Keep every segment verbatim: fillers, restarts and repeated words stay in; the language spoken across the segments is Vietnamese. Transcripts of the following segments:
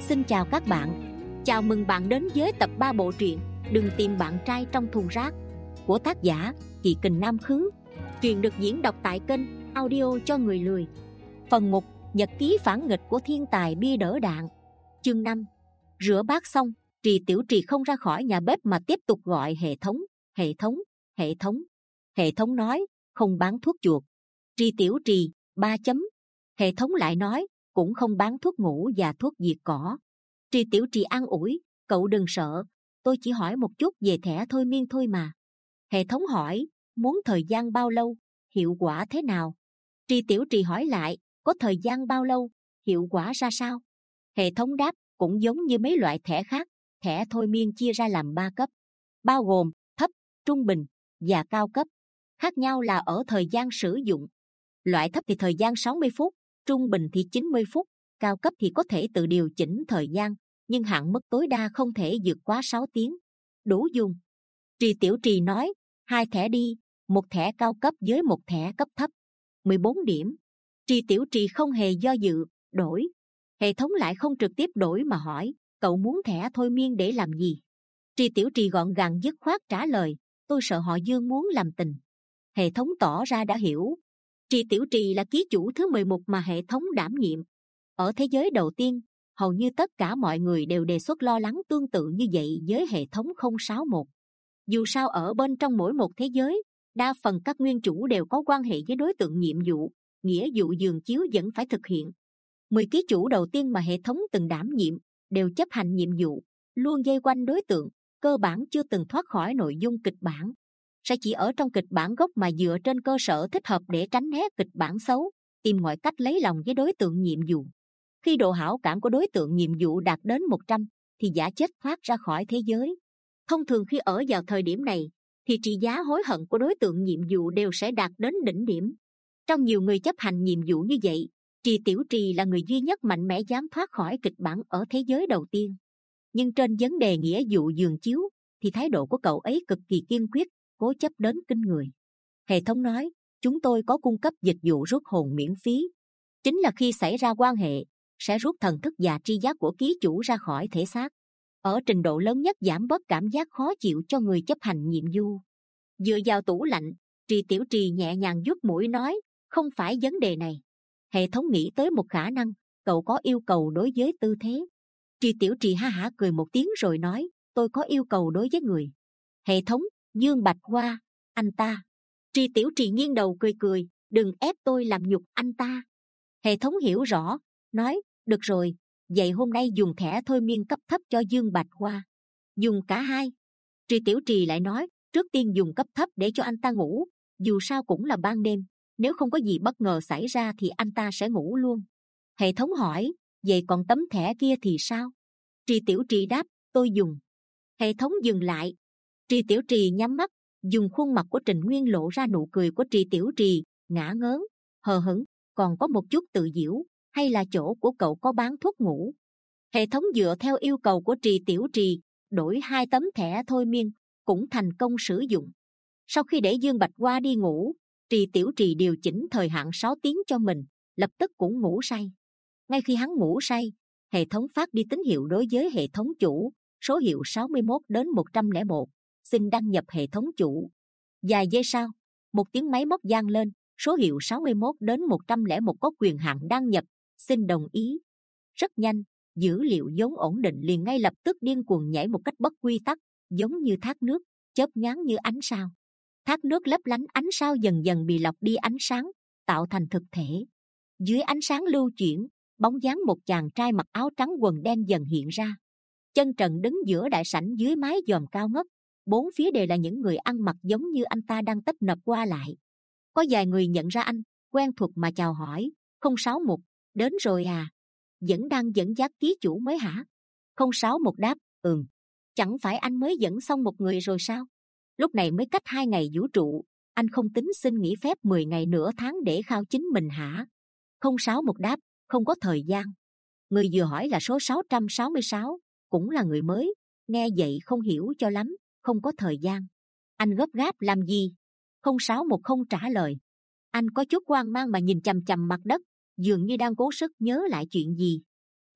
Xin chào các bạn. Chào mừng bạn đến với tập ba bộ truyện Đừng tìm bạn trai trong thùng rác của tác giả Chị Kình Nam Khứ. Truyện được diễn đọc tại kênh Audio cho người lười. Phần một, Nhật ký phản nghịch của thiên tài bia đỡ đạn. Chương năm. Rửa bát xong, Trì Tiểu Trì không ra khỏi nhà bếp mà tiếp tục gọi hệ thống. Hệ thống, hệ thống. Hệ thống nói, không bán thuốc chuột. Trì Tiểu Trì, ba chấm. Hệ thống lại nói, cũng không bán thuốc ngủ và thuốc diệt cỏ. Trì Tiểu Trì an ủi, cậu đừng sợ, tôi chỉ hỏi một chút về thẻ thôi miên thôi mà. Hệ thống hỏi, muốn thời gian bao lâu, hiệu quả thế nào? Trì Tiểu Trì hỏi lại, có thời gian bao lâu, hiệu quả ra sao? Hệ thống đáp, cũng giống như mấy loại thẻ khác, thẻ thôi miên chia ra làm ba cấp, bao gồm thấp, trung bình và cao cấp. Khác nhau là ở thời gian sử dụng. Loại thấp thì thời gian sáu mươi phút, trung bình thì chín mươi phút, cao cấp thì có thể tự điều chỉnh thời gian, nhưng hạn mức tối đa không thể vượt quá sáu tiếng. Đủ dùng. Trì Tiểu Trì nói, hai thẻ đi, một thẻ cao cấp với một thẻ cấp thấp. mười bốn điểm. Trì Tiểu Trì không hề do dự, đổi. Hệ thống lại không trực tiếp đổi mà hỏi, cậu muốn thẻ thôi miên để làm gì? Trì Tiểu Trì gọn gàng dứt khoát trả lời, tôi sợ họ Dương muốn làm tình. Hệ thống tỏ ra đã hiểu. Trì Tiểu Trì là ký chủ thứ mười một mà hệ thống đảm nhiệm. Ở thế giới đầu tiên, hầu như tất cả mọi người đều đề xuất lo lắng tương tự như vậy với hệ thống không sáu một. Dù sao ở bên trong mỗi một thế giới, đa phần các nguyên chủ đều có quan hệ với đối tượng nhiệm vụ, nghĩa vụ giường chiếu vẫn phải thực hiện. Mười ký chủ đầu tiên mà hệ thống từng đảm nhiệm đều chấp hành nhiệm vụ, luôn dây quanh đối tượng, cơ bản chưa từng thoát khỏi nội dung kịch bản. Sẽ chỉ ở trong kịch bản gốc mà dựa trên cơ sở thích hợp để tránh né kịch bản xấu, tìm mọi cách lấy lòng với đối tượng nhiệm vụ. Khi độ hảo cảm của đối tượng nhiệm vụ đạt đến một trăm, thì giả chết thoát ra khỏi thế giới. Thông thường khi ở vào thời điểm này, thì trị giá hối hận của đối tượng nhiệm vụ đều sẽ đạt đến đỉnh điểm. Trong nhiều người chấp hành nhiệm vụ như vậy, Trì Tiểu Trì là người duy nhất mạnh mẽ dám thoát khỏi kịch bản ở thế giới đầu tiên. Nhưng trên vấn đề nghĩa vụ giường chiếu, thì thái độ của cậu ấy cực kỳ kiên quyết, cố chấp đến kinh người. Hệ thống nói, chúng tôi có cung cấp dịch vụ rút hồn miễn phí. Chính là khi xảy ra quan hệ, sẽ rút thần thức và tri giác của ký chủ ra khỏi thể xác, ở trình độ lớn nhất giảm bớt cảm giác khó chịu cho người chấp hành nhiệm vụ. Dựa vào tủ lạnh, Trì Tiểu Trì nhẹ nhàng vuốt mũi nói, không phải vấn đề này. Hệ thống nghĩ tới một khả năng, cậu có yêu cầu đối với tư thế. Trì Tiểu Trì ha hả cười một tiếng rồi nói, tôi có yêu cầu đối với người. Hệ thống, Dương Bạch Hoa, anh ta. Trì Tiểu Trì nghiêng đầu cười cười, đừng ép tôi làm nhục anh ta. Hệ thống hiểu rõ, nói, được rồi, vậy hôm nay dùng thẻ thôi miên cấp thấp cho Dương Bạch Hoa. Dùng cả hai. Trì Tiểu Trì lại nói, trước tiên dùng cấp thấp để cho anh ta ngủ, dù sao cũng là ban đêm, nếu không có gì bất ngờ xảy ra thì anh ta sẽ ngủ luôn. Hệ thống hỏi, vậy còn tấm thẻ kia thì sao? Trì Tiểu Trì đáp, tôi dùng. Hệ thống dừng lại. Trì Tiểu Trì nhắm mắt, dùng khuôn mặt của Trình Nguyên lộ ra nụ cười của Trì Tiểu Trì, ngả ngớn, hờ hững, còn có một chút tự giễu, hay là chỗ của cậu có bán thuốc ngủ? Hệ thống dựa theo yêu cầu của Trì Tiểu Trì, đổi hai tấm thẻ thôi miên, cũng thành công sử dụng. Sau khi để Dương Bạch Hoa đi ngủ, Trì Tiểu Trì điều chỉnh thời hạn sáu tiếng cho mình, lập tức cũng ngủ say. Ngay khi hắn ngủ say, hệ thống phát đi tín hiệu đối với hệ thống chủ, số hiệu sáu mươi mốt đến một trăm lẻ một, xin đăng nhập hệ thống chủ. Vài giây sau, một tiếng máy móc vang lên, số hiệu sáu mươi mốt đến một trăm lẻ một có quyền hạn đăng nhập, xin đồng ý. Rất nhanh, dữ liệu vốn ổn định liền ngay lập tức điên cuồng nhảy một cách bất quy tắc, giống như thác nước, chớp nhoáng như ánh sao. Thác nước lấp lánh ánh sao dần dần bị lọc đi ánh sáng, tạo thành thực thể. Dưới ánh sáng lưu chuyển, bóng dáng một chàng trai mặc áo trắng quần đen dần hiện ra. Chân trần đứng giữa đại sảnh dưới mái dòm cao ngất, bốn phía đều là những người ăn mặc giống như anh ta đang tấp nập qua lại. Có vài người nhận ra anh, quen thuộc mà chào hỏi, không sáu một, đến rồi à? Vẫn đang dẫn dắt ký chủ mới hả? Không sáu một đáp, ừm, chẳng phải anh mới dẫn xong một người rồi sao? Lúc này mới cách hai ngày vũ trụ, anh không tính xin nghỉ phép mười ngày nửa tháng để khao chính mình hả? Không sáu một đáp, không có thời gian. Người vừa hỏi là số sáu trăm sáu mươi sáu, cũng là người mới, nghe vậy không hiểu cho lắm, không có thời gian. Anh gấp gáp làm gì? Không sáu một không trả lời. Anh có chút hoang mang mà nhìn chằm chằm mặt đất, dường như đang cố sức nhớ lại chuyện gì.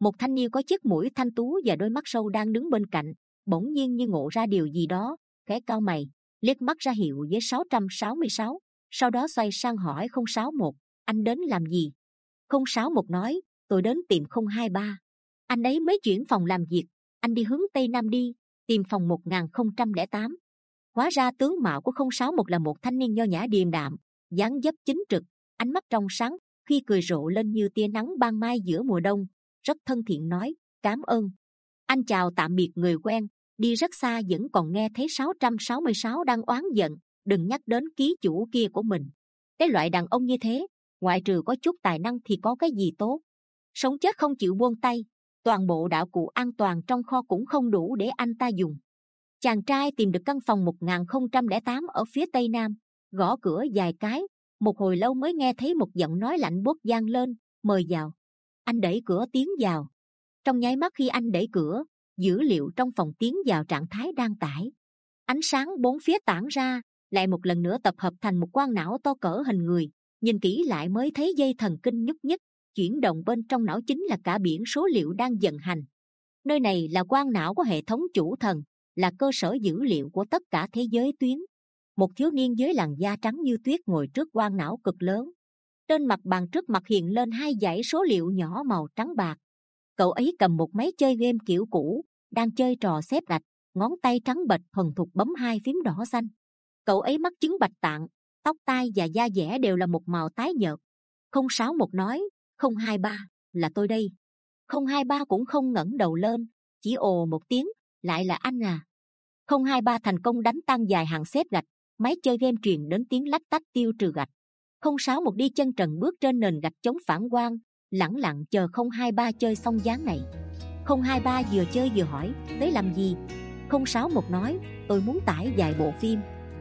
Một thanh niên có chiếc mũi thanh tú và đôi mắt sâu đang đứng bên cạnh, bỗng nhiên như ngộ ra điều gì đó, khẽ cau mày, liếc mắt ra hiệu với sáu trăm sáu mươi sáu, sau đó xoay sang hỏi không sáu một, anh đến làm gì? Không sáu một nói, tôi đến tìm không hai ba. Anh ấy mới chuyển phòng làm việc, anh đi hướng tây nam đi, tìm phòng một nghìn không trăm lẻ tám. Hóa ra tướng mạo của không sáu một là một thanh niên nho nhã điềm đạm, dáng dấp chính trực, ánh mắt trong sáng, khi cười rộ lên như tia nắng ban mai giữa mùa đông, rất thân thiện nói, cảm ơn. Anh chào tạm biệt người quen, đi rất xa vẫn còn nghe thấy sáu trăm sáu mươi sáu đang oán giận, đừng nhắc đến ký chủ kia của mình. Cái loại đàn ông như thế, ngoại trừ có chút tài năng thì có cái gì tốt? Sống chết không chịu buông tay, toàn bộ đạo cụ an toàn trong kho cũng không đủ để anh ta dùng. Chàng trai tìm được căn phòng một nghìn không trăm lẻ tám ở phía tây nam, gõ cửa vài cái, một hồi lâu mới nghe thấy một giọng nói lạnh buốt vang lên, mời vào. Anh đẩy cửa tiến vào. Trong nháy mắt khi anh đẩy cửa, dữ liệu trong phòng tiến vào trạng thái đang tải. Ánh sáng bốn phía tản ra, lại một lần nữa tập hợp thành một quang não to cỡ hình người. Nhìn kỹ lại mới thấy dây thần kinh nhúc nhích, chuyển động bên trong não chính là cả biển số liệu đang vận hành. Nơi này là quang não của hệ thống chủ thần, là cơ sở dữ liệu của tất cả thế giới tuyến. Một thiếu niên với làn da trắng như tuyết ngồi trước quang não cực lớn. Trên mặt bàn trước mặt hiện lên hai dãy số liệu nhỏ màu trắng bạc. Cậu ấy cầm một máy chơi game kiểu cũ, đang chơi trò xếp gạch, ngón tay trắng bệch thuần thục bấm hai phím đỏ xanh. Cậu ấy mắc chứng bạch tạng, tóc tai và da dẻ đều là một màu tái nhợt. Không sáu một nói, không hai ba, là tôi đây. Không hai ba cũng không ngẩng đầu lên, chỉ ồ một tiếng, lại là anh à. Không hai ba thành công đánh tan dài hàng xếp gạch, máy chơi game truyền đến tiếng lách tách tiêu trừ gạch. Không sáu một đi chân trần bước trên nền gạch chống phản quang, lẳng lặng chờ không hai ba chơi xong ván này. Không hai ba vừa chơi vừa hỏi, tới làm gì? Không sáu một nói, tôi muốn tải vài bộ phim.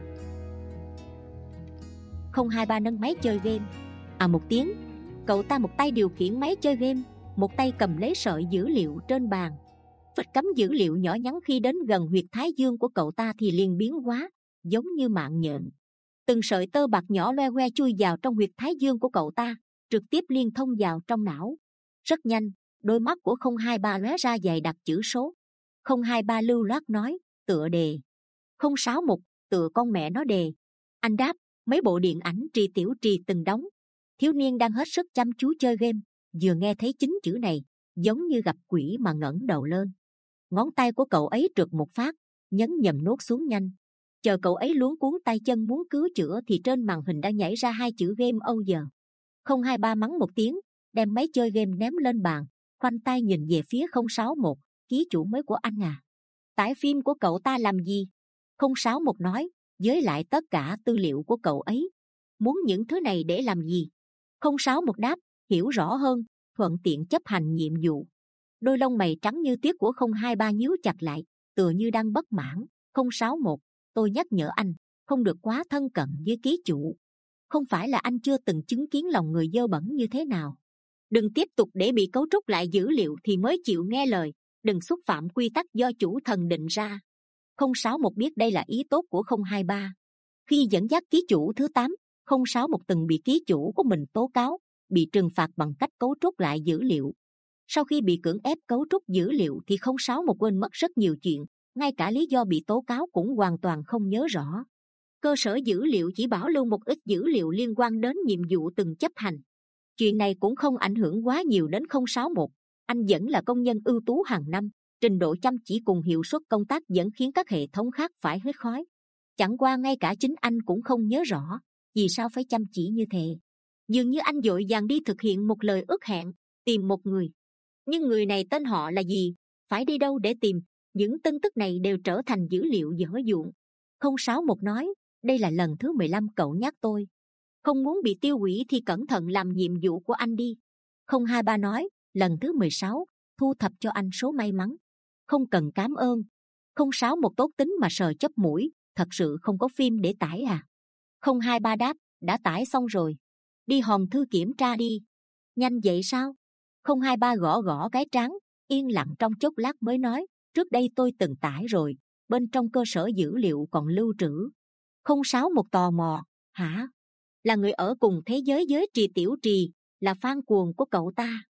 Không hai ba nâng máy chơi game. À một tiếng, cậu ta một tay điều khiển máy chơi game, một tay cầm lấy sợi dữ liệu trên bàn. Vết cắm dữ liệu nhỏ nhắn khi đến gần huyệt thái dương của cậu ta thì liền biến hóa, giống như mạng nhện. Từng sợi tơ bạc nhỏ loe hoe chui vào trong huyệt thái dương của cậu ta, trực tiếp liên thông vào trong não. Rất nhanh, đôi mắt của không hai ba lóe ra dày đặc chữ số. Không hai ba lưu loát nói, tựa đề. Không sáu một, tựa con mẹ nó đề. Anh đáp, mấy bộ điện ảnh Trì Tiểu Trì từng đóng. Thiếu niên đang hết sức chăm chú chơi game, vừa nghe thấy chính chữ này, giống như gặp quỷ mà ngẩng đầu lên. Ngón tay của cậu ấy trượt một phát, nhấn nhầm nốt xuống nhanh. Chờ cậu ấy luống cuống tay chân muốn cứu chữa thì trên màn hình đã nhảy ra hai chữ game over. Không hai ba mắng một tiếng, đem máy chơi game ném lên bàn, khoanh tay nhìn về phía không sáu một, ký chủ mới của anh à. Tải phim của cậu ta làm gì? Không sáu một nói, với lại tất cả tư liệu của cậu ấy. Muốn những thứ này để làm gì? Không sáu một đáp, hiểu rõ hơn, thuận tiện chấp hành nhiệm vụ. Đôi lông mày trắng như tuyết của không hai ba nhíu chặt lại, tựa như đang bất mãn. Không sáu một, tôi nhắc nhở anh, không được quá thân cận với ký chủ. Không phải là anh chưa từng chứng kiến lòng người dơ bẩn như thế nào. Đừng tiếp tục để bị cấu trúc lại dữ liệu thì mới chịu nghe lời, đừng xúc phạm quy tắc do chủ thần định ra. Không sáu một biết đây là ý tốt của không hai ba. Khi dẫn dắt ký chủ thứ tám, không sáu một từng bị ký chủ của mình tố cáo, bị trừng phạt bằng cách cấu trúc lại dữ liệu. Sau khi bị cưỡng ép cấu trúc dữ liệu thì không sáu một quên mất rất nhiều chuyện, ngay cả lý do bị tố cáo cũng hoàn toàn không nhớ rõ. Cơ sở dữ liệu chỉ bảo lưu một ít dữ liệu liên quan đến nhiệm vụ từng chấp hành. Chuyện này cũng không ảnh hưởng quá nhiều đến không sáu một. Anh vẫn là công nhân ưu tú hàng năm, trình độ chăm chỉ cùng hiệu suất công tác vẫn khiến các hệ thống khác phải hít khói. Chẳng qua ngay cả chính anh cũng không nhớ rõ vì sao phải chăm chỉ như thế. Dường như anh vội vàng đi thực hiện một lời ước hẹn, tìm một người. Nhưng người này tên họ là gì, phải đi đâu để tìm? Những tin tức này đều trở thành dữ liệu dở dụng. Không sáu một nói, đây là lần thứ mười lăm cậu nhắc tôi. Không muốn bị tiêu hủy thì cẩn thận làm nhiệm vụ của anh đi. Không hai ba nói, lần thứ mười sáu, thu thập cho anh số may mắn. Không cần cảm ơn. Không sáu một tốt tính mà sờ chóp mũi, thật sự không có phim để tải à? Không hai ba đáp, đã tải xong rồi. Đi hòm thư kiểm tra đi. Nhanh vậy sao? Không hai ba gõ gõ cái trán, yên lặng trong chốc lát mới nói, trước đây tôi từng tải rồi, bên trong cơ sở dữ liệu còn lưu trữ. Không sáu một tò mò, hả? Là người ở cùng thế giới với Trì Tiểu Trì, là fan cuồng của cậu ta.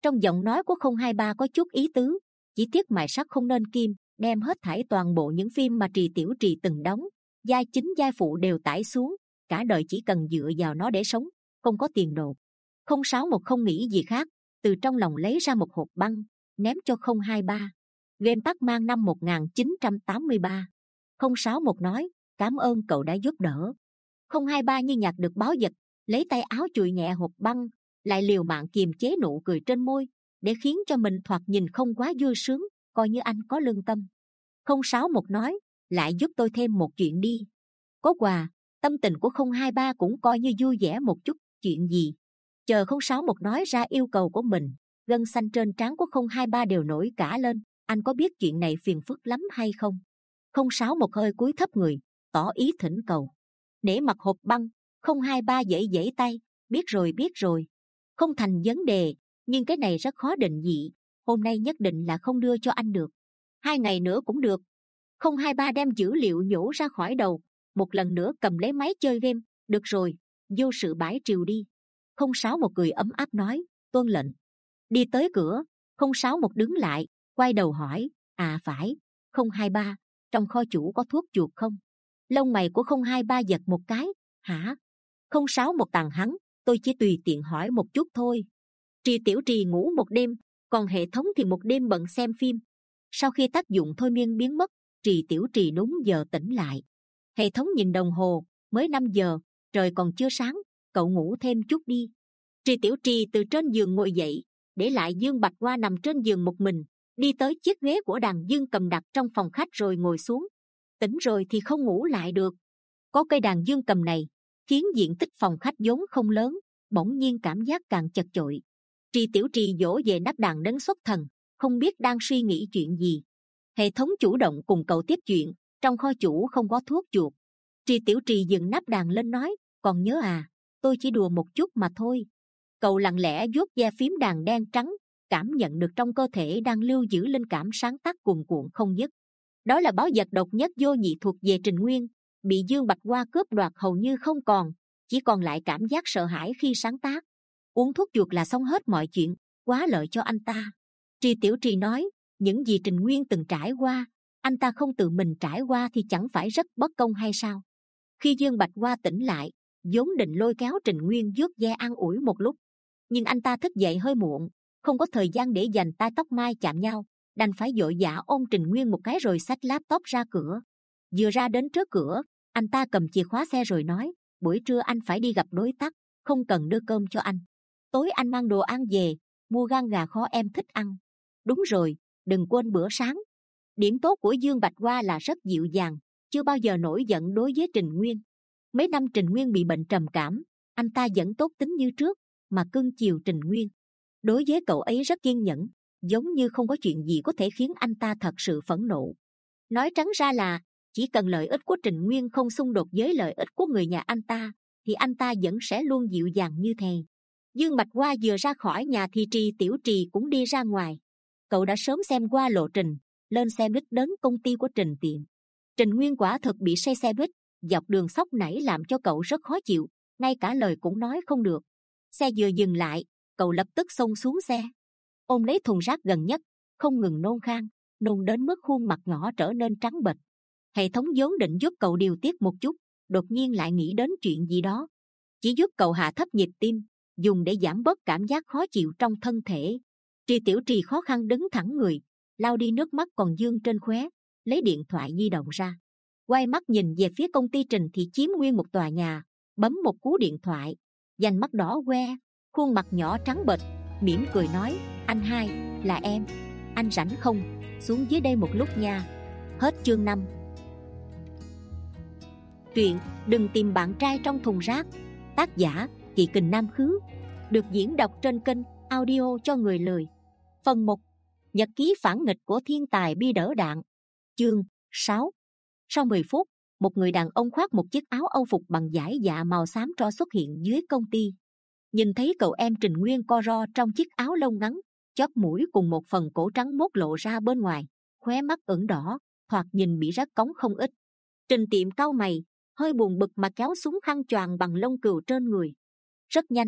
Trong giọng nói của không hai ba có chút ý tứ, chỉ tiếc mài sắt không nên kim, đem hết thảy toàn bộ những phim mà Trì Tiểu Trì từng đóng, vai chính vai phụ đều tải xuống, cả đời chỉ cần dựa vào nó để sống, không có tiền đồ. Không sáu một không nghĩ gì khác, từ trong lòng lấy ra một hộp băng, ném cho không hai ba. Game Pac-Man năm một nghìn chín trăm tám mươi ba. Không sáu một nói, cảm ơn cậu đã giúp đỡ. Không hai ba như nhặt được báo vật, lấy tay áo chùi nhẹ hộp băng, lại liều mạng kiềm chế nụ cười trên môi, để khiến cho mình thoạt nhìn không quá vui sướng, coi như anh có lương tâm. Không sáu một nói, lại giúp tôi thêm một chuyện đi. Có quà, tâm tình của không hai ba cũng coi như vui vẻ một chút. Chuyện gì? Chờ không sáu một nói ra yêu cầu của mình, gân xanh trên trán của không hai ba đều nổi cả lên. Anh có biết chuyện này phiền phức lắm hay không? Không sáu một hơi cúi thấp người, tỏ ý thỉnh cầu. Nể mặt hộp băng, không hai ba giãy giãy tay, biết rồi biết rồi. Không thành vấn đề, nhưng cái này rất khó định vị. Hôm nay nhất định là không đưa cho anh được. Hai ngày nữa cũng được. Không hai ba đem dữ liệu nhổ ra khỏi đầu, một lần nữa cầm lấy máy chơi game. Được rồi, vô sự bãi triều đi. Không sáu một cười ấm áp nói, tuân lệnh. Đi tới cửa, không sáu một đứng lại, quay đầu hỏi, à phải, không hai ba, trong kho chủ có thuốc chuột không? Lông mày của không hai ba giật một cái, hả? Không sáu một tàn hắn, tôi chỉ tùy tiện hỏi một chút thôi. Trì Tiểu Trì ngủ một đêm, còn hệ thống thì một đêm bận xem phim. Sau khi tác dụng thôi miên biến mất, Trì Tiểu Trì đúng giờ tỉnh lại. Hệ thống nhìn đồng hồ, mới năm giờ, trời còn chưa sáng, cậu ngủ thêm chút đi. Trì Tiểu Trì từ trên giường ngồi dậy, để lại Dương Bạch Hoa nằm trên giường một mình, đi tới chiếc ghế của đàn dương cầm đặt trong phòng khách rồi ngồi xuống. Tỉnh rồi thì không ngủ lại được. Có cây đàn dương cầm này, khiến diện tích phòng khách vốn không lớn, bỗng nhiên cảm giác càng chật chội. Trì Tiểu Trì dỗ về nắp đàn đến xuất thần, không biết đang suy nghĩ chuyện gì. Hệ thống chủ động cùng cậu tiếp chuyện, trong kho chủ không có thuốc chuột. Trì Tiểu Trì dừng nắp đàn lên nói, còn nhớ à, tôi chỉ đùa một chút mà thôi. Cậu lặng lẽ vuốt ve phím đàn đen trắng, cảm nhận được trong cơ thể đang lưu giữ linh cảm sáng tác cuồn cuộn không dứt. Đó là báu vật độc nhất vô nhị thuộc về Trình Nguyên, bị Dương Bạch Hoa cướp đoạt hầu như không còn, chỉ còn lại cảm giác sợ hãi khi sáng tác. Uống thuốc chuột là xong hết mọi chuyện, quá lợi cho anh ta. Trì Tiểu Trì nói, những gì Trình Nguyên từng trải qua, anh ta không tự mình trải qua thì chẳng phải rất bất công hay sao? Khi Dương Bạch Hoa tỉnh lại, vốn định lôi kéo Trình Nguyên vuốt ve an ủi một lúc, nhưng anh ta thức dậy hơi muộn, không có thời gian để dành tai tóc mai chạm nhau, đành phải vội vã ôm Trình Nguyên một cái rồi xách laptop ra cửa. Vừa ra đến trước cửa, anh ta cầm chìa khóa xe rồi nói, buổi trưa anh phải đi gặp đối tác, không cần đưa cơm cho anh. Tối anh mang đồ ăn về, mua gan gà kho em thích ăn. Đúng rồi, đừng quên bữa sáng. Điểm tốt của Dương Bạch Hoa là rất dịu dàng, chưa bao giờ nổi giận đối với Trình Nguyên. Mấy năm Trình Nguyên bị bệnh trầm cảm, anh ta vẫn tốt tính như trước, mà cưng chiều Trình Nguyên. Đối với cậu ấy rất kiên nhẫn, giống như không có chuyện gì có thể khiến anh ta thật sự phẫn nộ. Nói trắng ra là, chỉ cần lợi ích của Trình Nguyên không xung đột với lợi ích của người nhà anh ta, thì anh ta vẫn sẽ luôn dịu dàng như thế. Dương Bạch Hoa vừa ra khỏi nhà thì Trì Tiểu Trì cũng đi ra ngoài. Cậu đã sớm xem qua lộ trình, lên xe buýt đến công ty của Trình Tiệm. Trình Nguyên quả thực bị say xe buýt, dọc đường sóc nảy làm cho cậu rất khó chịu, ngay cả lời cũng nói không được. Xe vừa dừng lại, cậu lập tức xông xuống xe, ôm lấy thùng rác gần nhất, không ngừng nôn khan, nôn đến mức khuôn mặt nhỏ trở nên trắng bệch. Hệ thống vốn định giúp cậu điều tiết một chút, đột nhiên lại nghĩ đến chuyện gì đó, chỉ giúp cậu hạ thấp nhịp tim, dùng để giảm bớt cảm giác khó chịu trong thân thể. Trì Tiểu Trì khó khăn đứng thẳng người, lau đi nước mắt còn vương trên khóe, lấy điện thoại di động ra, quay mắt nhìn về phía công ty Trình thì chiếm nguyên một tòa nhà, bấm một cú điện thoại, dành mắt đỏ que, khuôn mặt nhỏ trắng bệch, mỉm cười nói, anh hai, là em, anh rảnh không, xuống dưới đây một lúc nha. Hết chương năm. Truyện Đừng Tìm Bạn Trai Trong Thùng Rác, tác giả Kỳ Kình Nam Khứ, được diễn đọc trên kênh Audio Cho Người Lười. Phần một. Nhật ký phản nghịch của thiên tài bi đỡ đạn. Chương sáu. Sau mười phút, một người đàn ông khoác một chiếc áo âu phục bằng vải dạ màu xám tro xuất hiện dưới công ty. Nhìn thấy cậu em Trình Nguyên co ro trong chiếc áo lông ngắn, chóp mũi cùng một phần cổ trắng mốt lộ ra bên ngoài, khóe mắt ửng đỏ, thoạt nhìn bị rát cống không ít. Trình Tiệm cau mày, hơi buồn bực mà kéo xuống khăn choàng bằng lông cừu trên người. Rất nhanh,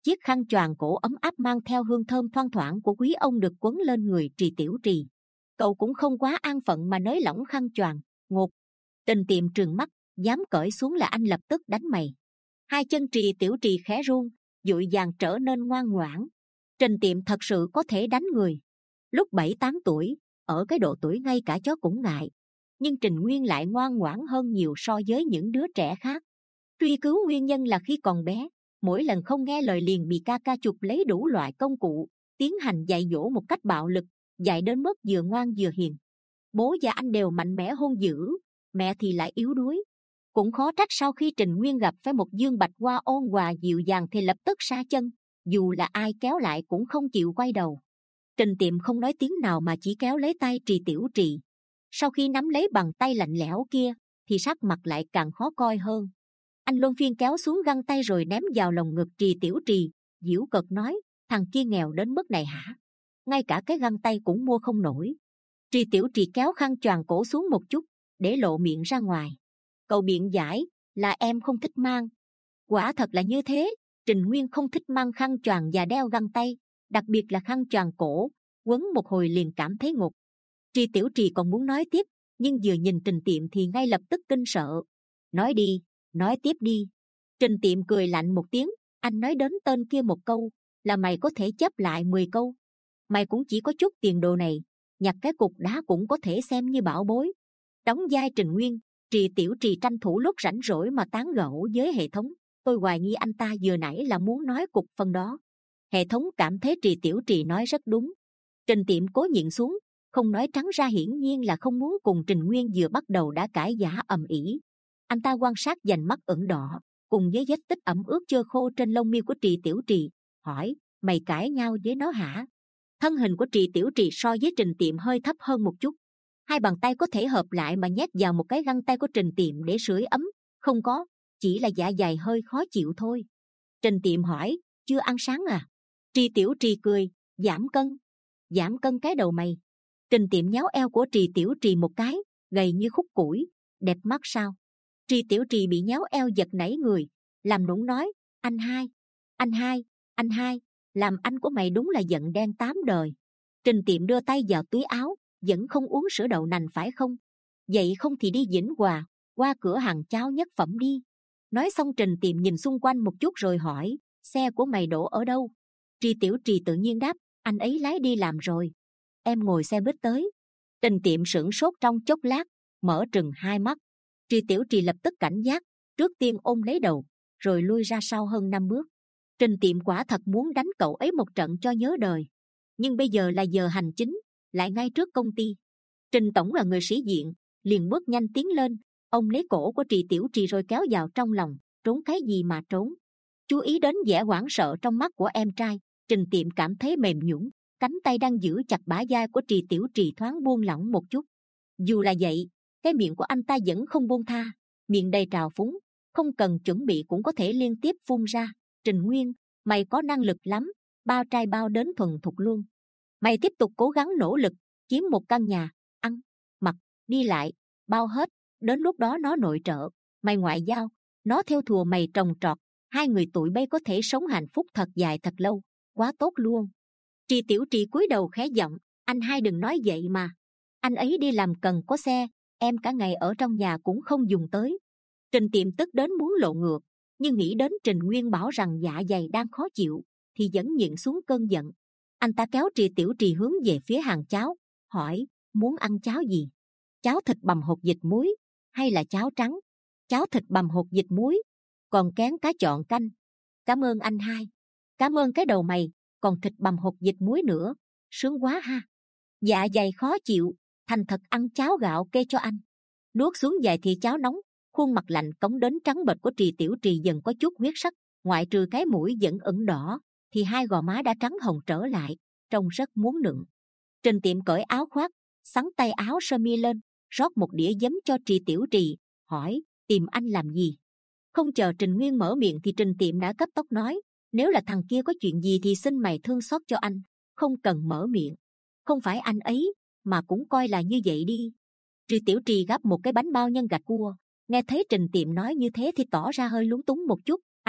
Chiếc khăn choàng cổ ấm áp mang theo hương thơm thoang thoảng của quý ông được quấn lên người Trì Tiểu Trì. Cậu cũng không quá an phận mà nới lỏng khăn choàng. Ngột. Trình Tiệm trừng mắt, dám cởi xuống là anh lập tức đánh mày. Hai chân Trì Tiểu Trì khẽ run, dụi dàng trở nên ngoan ngoãn. Trình Tiệm thật sự có thể đánh người. Lúc bảy tám tuổi, ở cái độ tuổi ngay cả chó cũng ngại, nhưng Trình Nguyên lại ngoan ngoãn hơn nhiều so với những đứa trẻ khác. Truy cứu nguyên nhân là khi còn bé, mỗi lần không nghe lời liền bị ca ca chụp lấy đủ loại công cụ, tiến hành dạy dỗ một cách bạo lực, dạy đến mức vừa ngoan vừa hiền. Bố và anh đều mạnh mẽ hung dữ, mẹ thì lại yếu đuối. Cũng khó trách sau khi Trình Nguyên gặp phải một Dương Bạch Hoa ôn hòa dịu dàng thì lập tức sa chân, dù là ai kéo lại cũng không chịu quay đầu. Trình Tiệm không nói tiếng nào mà chỉ kéo lấy tay Trì Tiểu Trì. Sau khi nắm lấy bàn tay lạnh lẽo kia, thì sắc mặt lại càng khó coi hơn. Anh luân phiên kéo xuống găng tay rồi ném vào lồng ngực Trì Tiểu Trì, giễu cợt nói: thằng kia nghèo đến mức này hả? Ngay cả cái găng tay cũng mua không nổi. Trì Tiểu Trì kéo khăn choàng cổ xuống một chút, để lộ miệng ra ngoài. Cậu biện giải là em không thích mang. Quả thật là như thế, Trình Nguyên không thích mang khăn choàng và đeo găng tay, đặc biệt là khăn choàng cổ, quấn một hồi liền cảm thấy ngột. Trì Tiểu Trì còn muốn nói tiếp, nhưng vừa nhìn Trình Tiệm thì ngay lập tức kinh sợ. Nói đi, nói tiếp đi. Trình Tiệm cười lạnh một tiếng, anh nói đến tên kia một câu, là mày có thể chấp lại mười câu. Mày cũng chỉ có chút tiền đồ này, nhặt cái cục đá cũng có thể xem như bảo bối. Đóng vai Trình Nguyên, Trì Tiểu Trì tranh thủ lúc rảnh rỗi mà tán gẫu với hệ thống. Tôi hoài nghi anh ta vừa nãy là muốn nói cục phân đó. Hệ thống cảm thấy Trì Tiểu Trì nói rất đúng. Trình Tiệm cố nhịn xuống, không nói trắng ra hiển nhiên là không muốn cùng Trình Nguyên vừa bắt đầu đã cãi giả ầm ĩ. Anh ta quan sát dành mắt ửng đỏ, cùng với vết tích ẩm ướt chưa khô trên lông mi của Trì Tiểu Trì, hỏi: mày cãi nhau với nó hả? Thân hình của Trì Tiểu Trì so với Trình Tiệm hơi thấp hơn một chút. Hai bàn tay có thể hợp lại mà nhét vào một cái găng tay của Trình Tiệm để sưởi ấm. Không có, chỉ là dạ dày hơi khó chịu thôi. Trình Tiệm hỏi: chưa ăn sáng à? Trì Tiểu Trì cười: giảm cân. Giảm cân cái đầu mày. Trình Tiệm nhéo eo của Trì Tiểu Trì một cái, gầy như khúc củi, đẹp mắt sao? Trì Tiểu Trì bị nhéo eo giật nảy người, làm nũng nói: anh hai, anh hai, anh hai, làm anh của mày đúng là giận đen tám đời. Trình Tiệm đưa tay vào túi áo, vẫn không uống sữa đậu nành phải không? Vậy không thì đi Vĩnh Hòa, qua cửa hàng cháo nhất phẩm đi. Nói xong Trình Tiệm nhìn xung quanh một chút rồi hỏi: xe của mày đổ ở đâu? Trì Tiểu Trì tự nhiên đáp: anh ấy lái đi làm rồi, em ngồi xe buýt tới. Trình Tiệm sửng sốt trong chốc lát, mở trừng hai mắt. Trì Tiểu Trì lập tức cảnh giác, trước tiên ôm lấy đầu, rồi lui ra sau hơn năm bước. Trình Tiệm quả thật muốn đánh cậu ấy một trận cho nhớ đời, nhưng bây giờ là giờ hành chính, lại ngay trước công ty. Trình tổng là người sĩ diện, liền bước nhanh tiến lên, ông lấy cổ của Trì Tiểu Trì rồi kéo vào trong lòng. Trốn cái gì mà trốn? Chú ý đến vẻ hoảng sợ trong mắt của em trai, Trình Tiệm cảm thấy mềm nhũn, cánh tay đang giữ chặt bả vai của Trì Tiểu Trì thoáng buông lỏng một chút. Dù là vậy, cái miệng của anh ta vẫn không buông tha, miệng đầy trào phúng, không cần chuẩn bị cũng có thể liên tiếp phun ra: Trình Nguyên, mày có năng lực lắm, bao trai bao đến thuần thục luôn. Mày tiếp tục cố gắng nỗ lực, kiếm một căn nhà, ăn, mặc, đi lại, bao hết. Đến lúc đó nó nội trợ, mày ngoại giao, nó theo thùa mày trồng trọt, hai người tụi bay có thể sống hạnh phúc thật dài thật lâu, quá tốt luôn. Trì Tiểu Trì cúi đầu khẽ giọng: anh hai đừng nói vậy mà. Anh ấy đi làm cần có xe, em cả ngày ở trong nhà cũng không dùng tới. Trình Tiệm tức đến muốn lộ ngược, nhưng nghĩ đến Trình Nguyên bảo rằng dạ dày đang khó chịu, thì vẫn nhịn xuống cơn giận. Anh ta kéo Trì Tiểu Trì hướng về phía hàng cháo, hỏi: muốn ăn cháo gì? Cháo thịt bằm hột vịt muối, hay là cháo trắng? Cháo thịt bằm hột vịt muối, còn kén cá chọn canh. Cảm ơn anh hai. Cảm ơn cái đầu mày, còn thịt bằm hột vịt muối nữa, sướng quá ha. Dạ dày khó chịu, thành thật ăn cháo gạo kê cho anh. Nuốt xuống vài thìa cháo nóng, khuôn mặt lạnh cống đến trắng bệch của Trì Tiểu Trì dần có chút huyết sắc, ngoại trừ cái mũi vẫn ửng đỏ, thì hai gò má đã trắng hồng trở lại, trông rất muốn nựng. Trình Tiệm cởi áo khoác, xắn tay áo sơ mi lên, rót một đĩa giấm cho Trì Tiểu Trì, hỏi: tìm anh làm gì? Không chờ Trình Nguyên mở miệng thì Trình Tiệm đã cấp tốc nói: nếu là thằng kia có chuyện gì thì xin mày thương xót cho anh, không cần mở miệng. Không phải anh ấy, mà cũng coi là như vậy đi. Trì Tiểu Trì gắp một cái bánh bao nhân gạch cua, nghe thấy Trình Tiệm nói như thế thì tỏ ra hơi lúng túng một chút. Anh,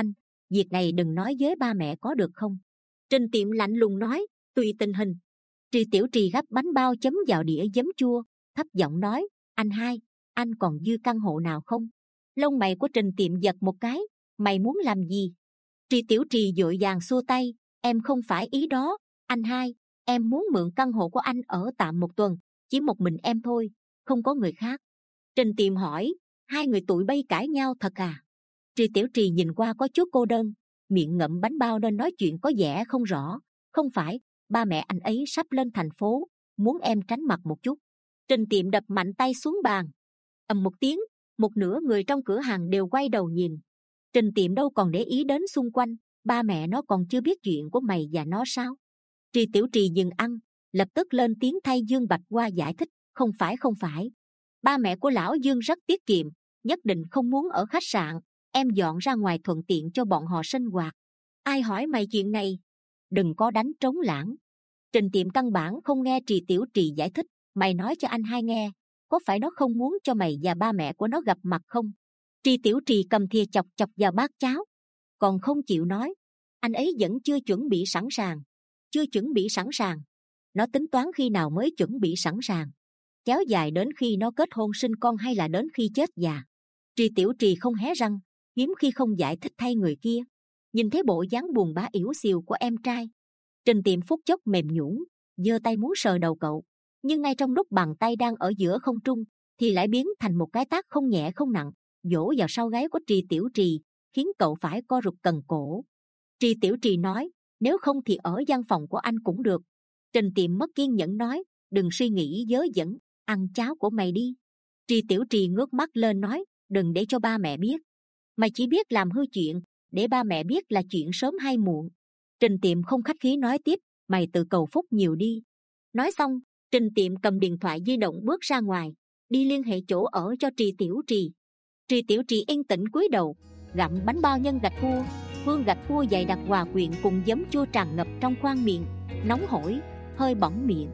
việc này đừng nói với ba mẹ có được không? Trình Tiệm lạnh lùng nói, tùy tình hình. Tri Tiểu Trì gắp bánh bao chấm vào đĩa giấm chua, thấp giọng nói, anh hai, anh còn dư căn hộ nào không? Lông mày của Trình Tiệm giật một cái, mày muốn làm gì? Tri Tiểu Trì vội vàng xua tay, em không phải ý đó, anh hai, em muốn mượn căn hộ của anh ở tạm một tuần, chỉ một mình em thôi, không có người khác. Trình Tiệm hỏi, hai người tụi bay cãi nhau thật à? Tri Tiểu Trì nhìn qua có chút cô đơn, miệng ngậm bánh bao nên nói chuyện có vẻ không rõ. Không phải, ba mẹ anh ấy sắp lên thành phố, muốn em tránh mặt một chút. Trình Tiệm đập mạnh tay xuống bàn. Ầm một tiếng, một nửa người trong cửa hàng đều quay đầu nhìn. Trình Tiệm đâu còn để ý đến xung quanh, ba mẹ nó còn chưa biết chuyện của mày và nó sao? Tri Tiểu Trì dừng ăn, lập tức lên tiếng thay Dương Bạch Hoa giải thích, không phải không phải. Ba mẹ của lão Dương rất tiết kiệm, nhất định không muốn ở khách sạn, em dọn ra ngoài thuận tiện cho bọn họ sinh hoạt. Ai hỏi mày chuyện này? Đừng có đánh trống lãng. Trình Tiệm căn bản không nghe Tri Tiểu Trì giải thích, mày nói cho anh hai nghe, có phải nó không muốn cho mày và ba mẹ của nó gặp mặt không? Tri Tiểu Trì cầm thìa chọc chọc vào bát cháo, còn không chịu nói. Anh ấy vẫn chưa chuẩn bị sẵn sàng. Chưa chuẩn bị sẵn sàng. Nó tính toán khi nào mới chuẩn bị sẵn sàng? Kéo dài đến khi nó kết hôn sinh con hay là đến khi chết già? Tri Tiểu Trì không hé răng, hiếm khi không giải thích thay người kia. Nhìn thấy bộ dáng buồn bã yếu xìu của em trai, Trình Tiệm phút chốc mềm nhũn, giơ tay muốn sờ đầu cậu, nhưng ngay trong lúc bàn tay đang ở giữa không trung thì lại biến thành một cái tát không nhẹ không nặng, vỗ vào sau gáy của Tri Tiểu Trì, khiến cậu phải co rụt cần cổ. Tri Tiểu Trì nói, nếu không thì ở văn phòng của anh cũng được. Trình Tiệm mất kiên nhẫn nói, đừng suy nghĩ dớ dẫn, ăn cháo của mày đi. Tri Tiểu Trì ngước mắt lên nói, đừng để cho ba mẹ biết. Mày chỉ biết làm hư chuyện, để ba mẹ biết là chuyện sớm hay muộn. Trình Tiệm không khách khí nói tiếp, mày tự cầu phúc nhiều đi. Nói xong, Trình Tiệm cầm điện thoại di động bước ra ngoài, đi liên hệ chỗ ở cho Tri Tiểu Trì. Tri Tiểu Trì yên tĩnh cúi đầu, gặm bánh bao nhân gạch cua, hương gạch cua dày đặc hòa quyện cùng giấm chua tràn ngập trong khoang miệng, nóng hổi, hơi bỏng miệng.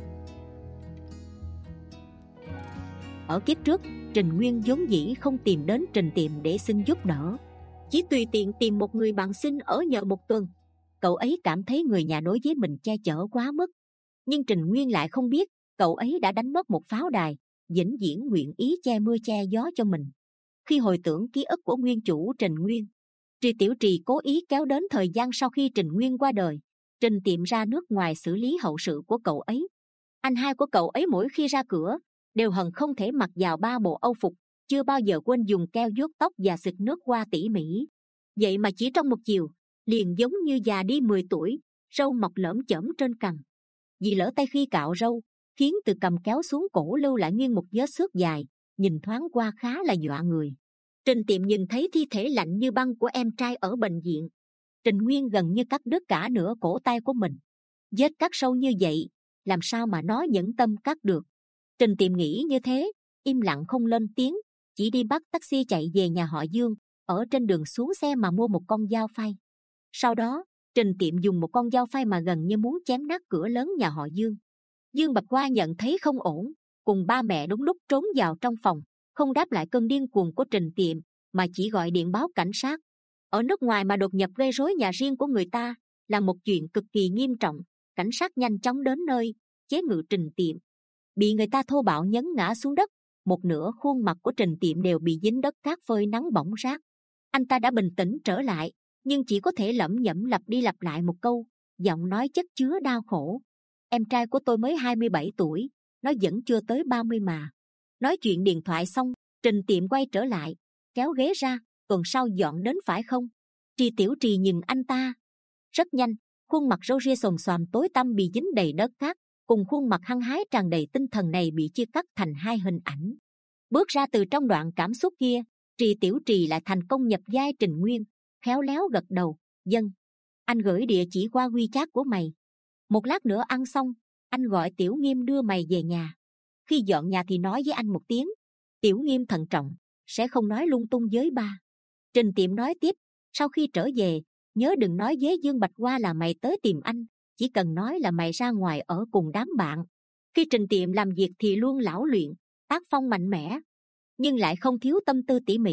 Ở kiếp trước, Trình Nguyên vốn dĩ không tìm đến Trình Tiệm để xin giúp đỡ, chỉ tùy tiện tìm một người bạn xin ở nhờ một tuần. Cậu ấy cảm thấy người nhà đối với mình che chở quá mức. Nhưng Trình Nguyên lại không biết, cậu ấy đã đánh mất một pháo đài, vĩnh viễn nguyện ý che mưa che gió cho mình. Khi hồi tưởng ký ức của nguyên chủ Trình Nguyên, Tri Tiểu Trì cố ý kéo đến thời gian sau khi Trình Nguyên qua đời. Trình Tiệm ra nước ngoài xử lý hậu sự của cậu ấy. Anh hai của cậu ấy mỗi khi ra cửa đều hận không thể mặc vào ba bộ âu phục, chưa bao giờ quên dùng keo vuốt tóc và xịt nước hoa tỉ mỉ. Vậy mà chỉ trong một chiều, liền giống như già đi mười tuổi, râu mọc lởm chởm trên cằm. Vì lỡ tay khi cạo râu, khiến từ cằm kéo xuống cổ lưu lại nguyên một vết xước dài, nhìn thoáng qua khá là dọa người. Trình Tiệm nhìn thấy thi thể lạnh như băng của em trai ở bệnh viện. Trình Nguyên gần như cắt đứt cả nửa cổ tay của mình. Vết cắt sâu như vậy, làm sao mà nó nhẫn tâm cắt được? Trình Tiệm nghĩ như thế, im lặng không lên tiếng, chỉ đi bắt taxi chạy về nhà họ Dương. Ở trên đường xuống xe mà mua một con dao phay. Sau đó, Trình Tiệm dùng một con dao phay mà gần như muốn chém nát cửa lớn nhà họ Dương. Dương Bạch Hoa nhận thấy không ổn, cùng ba mẹ đúng lúc trốn vào trong phòng, không đáp lại cơn điên cuồng của Trình Tiệm, mà chỉ gọi điện báo cảnh sát. Ở nước ngoài mà đột nhập gây rối nhà riêng của người ta là một chuyện cực kỳ nghiêm trọng. Cảnh sát nhanh chóng đến nơi, chế ngự Trình Tiệm. Bị người ta thô bạo nhấn ngã xuống đất, một nửa khuôn mặt của Trình Tiệm đều bị dính đất cát phơi nắng bỏng rát. Anh ta đã bình tĩnh trở lại, nhưng chỉ có thể lẩm nhẩm lặp đi lặp lại một câu, giọng nói chất chứa đau khổ. Em trai của tôi mới hai mươi bảy tuổi, nó vẫn chưa tới ba mươi mà. Nói chuyện điện thoại xong, Trình Tiệm quay trở lại, kéo ghế ra, tuần sau dọn đến phải không? Tri Tiểu Trì nhìn anh ta. Rất nhanh, khuôn mặt râu ria xồm xoàm tối tăm bị dính đầy đất cát, cùng khuôn mặt hăng hái tràn đầy tinh thần này bị chia cắt thành hai hình ảnh. Bước ra từ trong đoạn cảm xúc kia, Tri Tiểu Trì lại thành công nhập vai Trình Nguyên, khéo léo gật đầu. Dân, anh gửi địa chỉ qua WeChat của mày. Một lát nữa ăn xong, anh gọi Tiểu Nghiêm đưa mày về nhà. Khi dọn nhà thì nói với anh một tiếng. Tiểu Nghiêm thận trọng, sẽ không nói lung tung với ba. Trình Tiệm nói tiếp, sau khi trở về, nhớ đừng nói với Dương Bạch Hoa là mày tới tìm anh, chỉ cần nói là mày ra ngoài ở cùng đám bạn. Khi Trình Tiệm làm việc thì luôn lão luyện, tác phong mạnh mẽ, nhưng lại không thiếu tâm tư tỉ mỉ.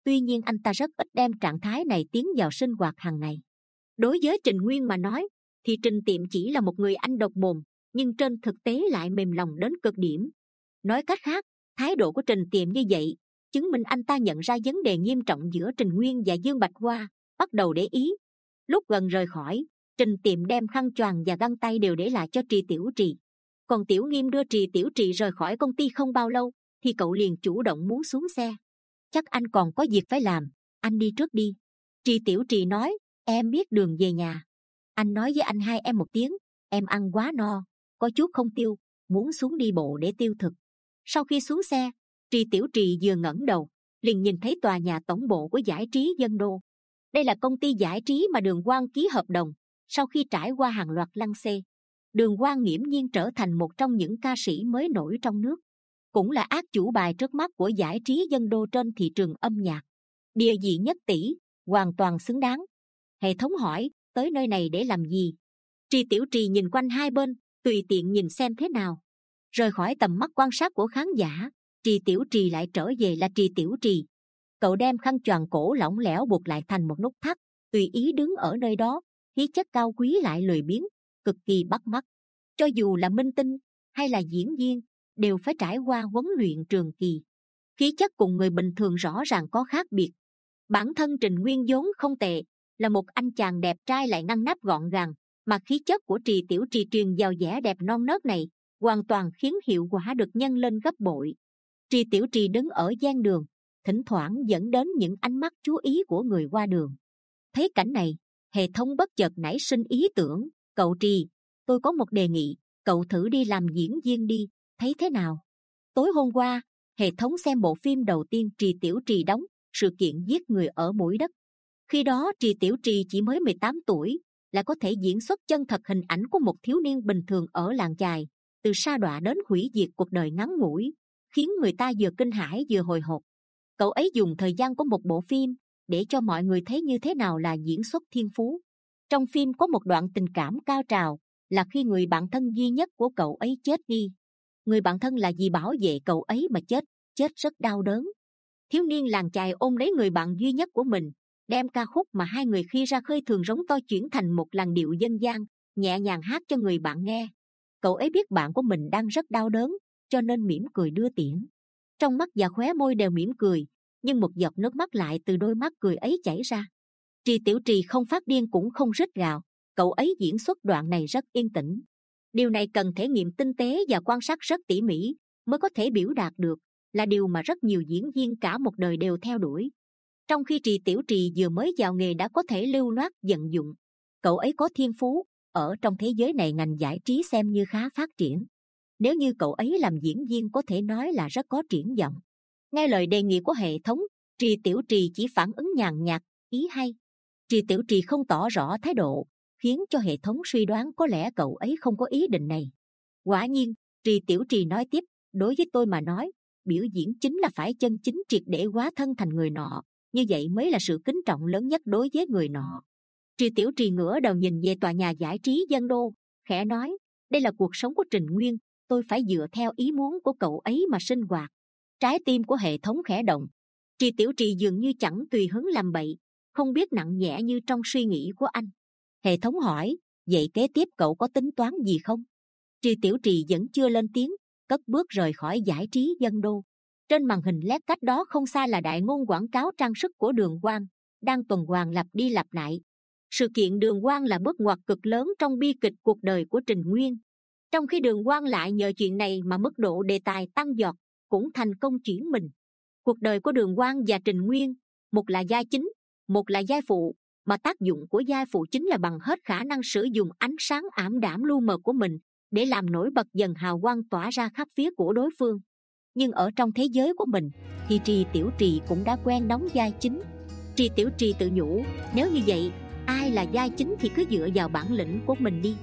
Tuy nhiên anh ta rất ít đem trạng thái này tiến vào sinh hoạt hàng ngày. Đối với Trình Nguyên mà nói, thì Trình Tiệm chỉ là một người anh độc mồm, nhưng trên thực tế lại mềm lòng đến cực điểm. Nói cách khác, thái độ của Trình Tiệm như vậy chứng minh anh ta nhận ra vấn đề nghiêm trọng giữa Trình Nguyên và Dương Bạch Hoa, bắt đầu để ý. Lúc gần rời khỏi, Trình Tiệm đem khăn choàng và găng tay đều để lại cho Trì Tiểu Trì. Còn Tiểu Nghiêm đưa Trì Tiểu Trì rời khỏi công ty không bao lâu thì cậu liền chủ động muốn xuống xe. Chắc anh còn có việc phải làm, anh đi trước đi. Trì Tiểu Trì nói, em biết đường về nhà. Anh nói với anh hai em một tiếng, em ăn quá no, có chút không tiêu, muốn xuống đi bộ để tiêu thực. Sau khi xuống xe, Trì Tiểu Trì vừa ngẩng đầu liền nhìn thấy tòa nhà tổng bộ của Giải trí Dân Đô. Đây là công ty giải trí mà Đường Quang ký hợp đồng. Sau khi trải qua hàng loạt lăng xê, Đường Quang nghiễm nhiên trở thành một trong những ca sĩ mới nổi trong nước, cũng là ác chủ bài trước mắt của Giải trí Dân Đô trên thị trường âm nhạc. Địa vị nhất tỷ, hoàn toàn xứng đáng. Hệ thống hỏi, tới nơi này để làm gì? Trì Tiểu Trì nhìn quanh hai bên, tùy tiện nhìn xem thế nào. Rời khỏi tầm mắt quan sát của khán giả, Trì Tiểu Trì lại trở về là Trì Tiểu Trì. Cậu đem khăn choàng cổ lỏng lẻo buộc lại thành một nút thắt, tùy ý đứng ở nơi đó, khí chất cao quý lại lười biếng, cực kỳ bắt mắt. Cho dù là minh tinh hay là diễn viên, đều phải trải qua huấn luyện trường kỳ. Khí chất cùng người bình thường rõ ràng có khác biệt. Bản thân Trình Nguyên vốn không tệ, là một anh chàng đẹp trai lại ngăn nắp gọn gàng, mà khí chất của Trì Tiểu Trì truyền vào vẻ đẹp non nớt này, hoàn toàn khiến hiệu quả được nhân lên gấp bội. Trì Tiểu Trì đứng ở gian đường, thỉnh thoảng dẫn đến những ánh mắt chú ý của người qua đường. Thấy cảnh này, hệ thống bất chợt nảy sinh ý tưởng, cậu Trì, tôi có một đề nghị, cậu thử đi làm diễn viên đi, thấy thế nào? Tối hôm qua, hệ thống xem bộ phim đầu tiên Trì Tiểu Trì đóng, Sự kiện giết người ở Mũi Đất. Khi đó Trì Tiểu Trì chỉ mới mười tám tuổi, là có thể diễn xuất chân thật hình ảnh của một thiếu niên bình thường ở làng chài, từ sa đọa đến hủy diệt cuộc đời ngắn ngủi, khiến người ta vừa kinh hãi vừa hồi hộp. Cậu ấy dùng thời gian của một bộ phim để cho mọi người thấy như thế nào là diễn xuất thiên phú. Trong phim có một đoạn tình cảm cao trào, là khi người bạn thân duy nhất của cậu ấy chết đi. Người bạn thân là vì bảo vệ cậu ấy mà chết, chết rất đau đớn. Thiếu niên làng chài ôm lấy người bạn duy nhất của mình, đem ca khúc mà hai người khi ra khơi thường rống to chuyển thành một làn điệu dân gian, nhẹ nhàng hát cho người bạn nghe. Cậu ấy biết bạn của mình đang rất đau đớn, cho nên mỉm cười đưa tiễn. Trong mắt và khóe môi đều mỉm cười, nhưng một giọt nước mắt lại từ đôi mắt cười ấy chảy ra. Trì Tiểu Trì không phát điên cũng không rít gào, cậu ấy diễn xuất đoạn này rất yên tĩnh. Điều này cần thể nghiệm tinh tế và quan sát rất tỉ mỉ mới có thể biểu đạt được, là điều mà rất nhiều diễn viên cả một đời đều theo đuổi. Trong khi Trì Tiểu Trì vừa mới vào nghề đã có thể lưu loát vận dụng, cậu ấy có thiên phú, ở trong thế giới này ngành giải trí xem như khá phát triển. Nếu như cậu ấy làm diễn viên có thể nói là rất có triển vọng. Nghe lời đề nghị của hệ thống, Trì Tiểu Trì chỉ phản ứng nhàn nhạt, ý hay. Trì Tiểu Trì không tỏ rõ thái độ, khiến cho hệ thống suy đoán có lẽ cậu ấy không có ý định này. Quả nhiên, Trì Tiểu Trì nói tiếp, đối với tôi mà nói, biểu diễn chính là phải chân chính triệt để hóa thân thành người nọ, như vậy mới là sự kính trọng lớn nhất đối với người nọ. Trì Tiểu Trì ngửa đầu nhìn về tòa nhà giải trí Dân Đô, khẽ nói, đây là cuộc sống của Trình Nguyên, tôi phải dựa theo ý muốn của cậu ấy mà sinh hoạt. Trái tim của hệ thống khẽ động. Trì Tiểu Trì dường như chẳng tùy hứng làm bậy, không biết nặng nhẹ như trong suy nghĩ của anh. Hệ thống hỏi, vậy kế tiếp cậu có tính toán gì không? Trì Tiểu Trì vẫn chưa lên tiếng, cất bước rời khỏi giải trí Dân Đô. Trên màn hình led cách đó không xa là đại ngôn quảng cáo trang sức của Đường Quang, đang tuần hoàn lặp đi lặp lại. Sự kiện Đường Quang là bước ngoặt cực lớn trong bi kịch cuộc đời của Trình Nguyên. Trong khi Đường Quang lại nhờ chuyện này mà mức độ đề tài tăng giọt, cũng thành công chuyển mình. Cuộc đời của Đường Quang và Trình Nguyên, một là vai chính, một là vai phụ, mà tác dụng của vai phụ chính là bằng hết khả năng sử dụng ánh sáng ảm đạm lu mờ của mình để làm nổi bật dần hào quang tỏa ra khắp phía của đối phương. Nhưng ở trong thế giới của mình thì Trì Tiểu Trì cũng đã quen đóng vai chính. Trì Tiểu Trì tự nhủ, nếu như vậy, ai là vai chính thì cứ dựa vào bản lĩnh của mình đi.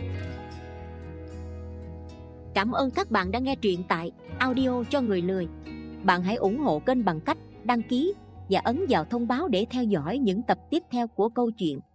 Cảm ơn các bạn đã nghe truyện tại Audio cho người lười. Bạn hãy ủng hộ kênh bằng cách đăng ký và ấn vào thông báo để theo dõi những tập tiếp theo của câu chuyện.